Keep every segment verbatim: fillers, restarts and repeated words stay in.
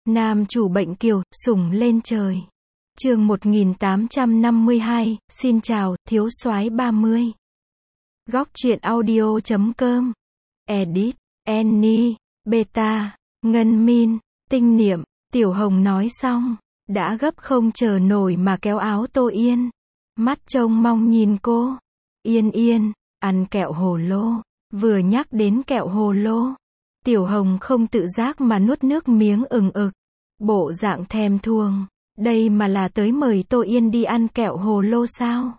Nam chủ bệnh kiều, sủng lên trời. Chương một nghìn tám trăm năm mươi hai, xin chào, thiếu soái ba mươi. Góc truyện audio chấm com. Edit, Annie, Beta, Ngân Min, Tinh Niệm. Tiểu Hồng nói xong, đã gấp không chờ nổi mà kéo áo Tô Yên. Mắt trông mong nhìn cô. Yên Yên, ăn kẹo hồ lô. Vừa nhắc đến kẹo hồ lô, Tiểu Hồng không tự giác mà nuốt nước miếng ừng ực. Bộ dạng thèm thuồng. Đây mà là tới mời Tô Yên đi ăn kẹo hồ lô sao?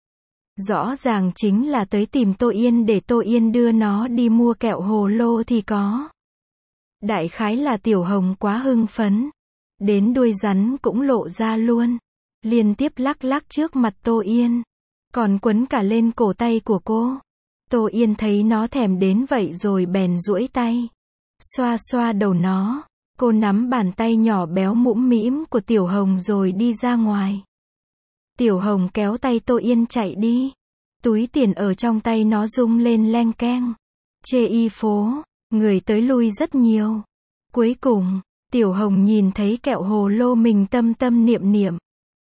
Rõ ràng chính là tới tìm Tô Yên để Tô Yên đưa nó đi mua kẹo hồ lô thì có. Đại khái là Tiểu Hồng quá hưng phấn. Đến đuôi rắn cũng lộ ra luôn. Liên tiếp lắc lắc trước mặt Tô Yên. Còn quấn cả lên cổ tay của cô. Tô Yên thấy nó thèm đến vậy rồi bèn duỗi tay. Xoa xoa đầu nó. Cô nắm bàn tay nhỏ béo mũm mĩm của Tiểu Hồng rồi đi ra ngoài. Tiểu Hồng kéo tay Tô Yên chạy đi. Túi tiền ở trong tay nó rung lên leng keng. Chê y phố, người tới lui rất nhiều. Cuối cùng, Tiểu Hồng nhìn thấy kẹo hồ lô mình tâm tâm niệm niệm.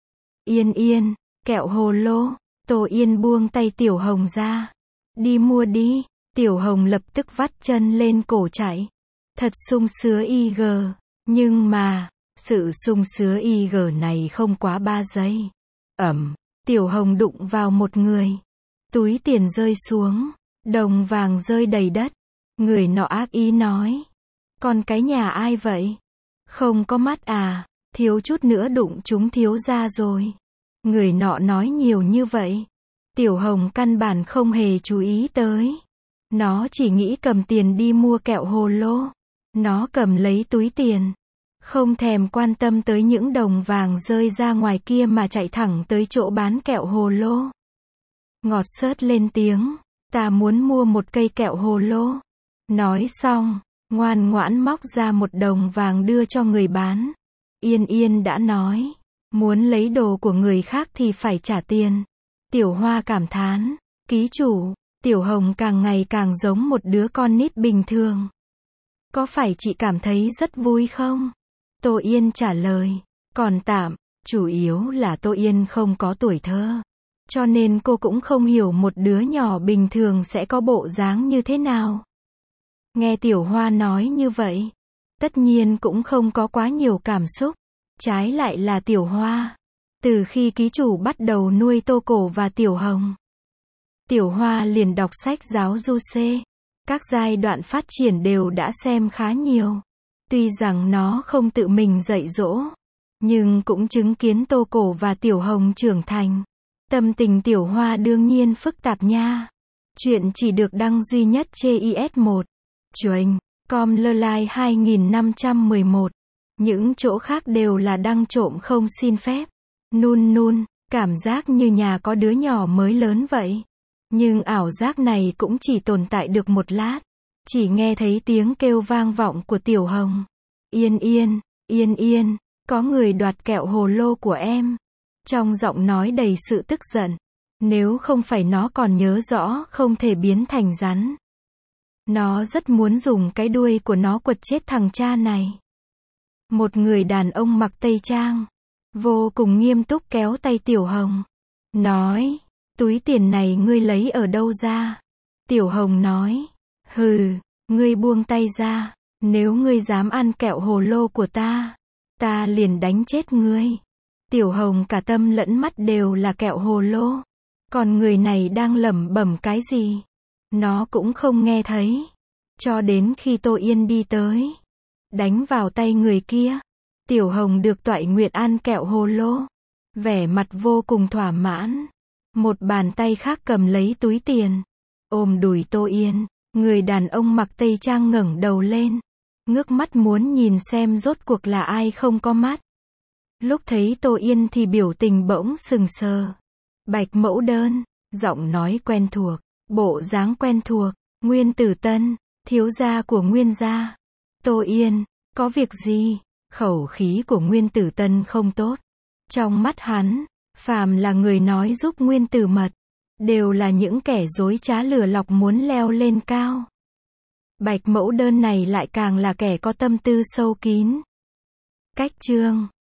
Yên Yên, kẹo hồ lô. Tô Yên buông tay Tiểu Hồng ra. Đi mua đi. Tiểu Hồng lập tức vắt chân lên cổ chạy. Thật sung sứa i giê, nhưng mà, sự sung sứa i giê này không quá ba giây. Ẩm, Tiểu Hồng đụng vào một người. Túi tiền rơi xuống, đồng vàng rơi đầy đất. Người nọ ác ý nói. Con cái nhà ai vậy? Không có mắt à, thiếu chút nữa đụng chúng thiếu gia rồi. Người nọ nói nhiều như vậy. Tiểu Hồng căn bản không hề chú ý tới. Nó chỉ nghĩ cầm tiền đi mua kẹo hồ lô. Nó cầm lấy túi tiền. Không thèm quan tâm tới những đồng vàng rơi ra ngoài kia mà chạy thẳng tới chỗ bán kẹo hồ lô. Ngọt xớt lên tiếng. Ta muốn mua một cây kẹo hồ lô. Nói xong, ngoan ngoãn móc ra một đồng vàng đưa cho người bán. Yên Yên đã nói. Muốn lấy đồ của người khác thì phải trả tiền. Tiểu Hoa cảm thán. Ký chủ, Tiểu Hồng càng ngày càng giống một đứa con nít bình thường. Có phải chị cảm thấy rất vui không? Tô Yên trả lời. Còn tạm, chủ yếu là Tô Yên không có tuổi thơ. Cho nên cô cũng không hiểu một đứa nhỏ bình thường sẽ có bộ dáng như thế nào. Nghe Tiểu Hoa nói như vậy, tất nhiên cũng không có quá nhiều cảm xúc. Trái lại là Tiểu Hoa. Từ khi ký chủ bắt đầu nuôi Tô Cổ và Tiểu Hồng, Tiểu Hoa liền đọc sách giáo du xê. Các giai đoạn phát triển đều đã xem khá nhiều. Tuy rằng nó không tự mình dạy dỗ, nhưng cũng chứng kiến Tô Cổ và Tiểu Hồng trưởng thành. Tâm tình Tiểu Hoa đương nhiên phức tạp nha. Chuyện chỉ được đăng duy nhất trên i ét một. Chuềnh, com lơ lai hai nghìn năm trăm mười một. Những chỗ khác đều là đăng trộm không xin phép. Nun nun, cảm giác như nhà có đứa nhỏ mới lớn vậy. Nhưng ảo giác này cũng chỉ tồn tại được một lát. Chỉ nghe thấy tiếng kêu vang vọng của Tiểu Hồng. Yên Yên, Yên Yên, có người đoạt kẹo hồ lô của em. Trong giọng nói đầy sự tức giận. Nếu không phải nó còn nhớ rõ không thể biến thành rắn. Nó rất muốn dùng cái đuôi của nó quật chết thằng cha này. Một người đàn ông mặc tây trang, vô cùng nghiêm túc kéo tay Tiểu Hồng. Nói. Túi tiền này ngươi lấy ở đâu ra? Tiểu Hồng nói. Hừ, ngươi buông tay ra. Nếu ngươi dám ăn kẹo hồ lô của ta, ta liền đánh chết ngươi. Tiểu Hồng cả tâm lẫn mắt đều là kẹo hồ lô. Còn người này đang lẩm bẩm cái gì? Nó cũng không nghe thấy. Cho đến khi Tô Yên đi tới, đánh vào tay người kia. Tiểu Hồng được toại nguyện ăn kẹo hồ lô. Vẻ mặt vô cùng thỏa mãn. Một bàn tay khác cầm lấy túi tiền. Ôm đùi Tô Yên. Người đàn ông mặc tây trang ngẩng đầu lên. Ngước mắt muốn nhìn xem rốt cuộc là ai không có mắt. Lúc thấy Tô Yên thì biểu tình bỗng sừng sờ. Bạch mẫu đơn. Giọng nói quen thuộc. Bộ dáng quen thuộc. Nguyên Tử Tân. Thiếu gia của Nguyên gia. Tô Yên. Có việc gì? Khẩu khí của Nguyên Tử Tân không tốt. Trong mắt hắn, phàm là người nói giúp Nguyên Tử Mật, đều là những kẻ dối trá lừa lọc muốn leo lên cao. Bạch mẫu đơn này lại càng là kẻ có tâm tư sâu kín. cách chương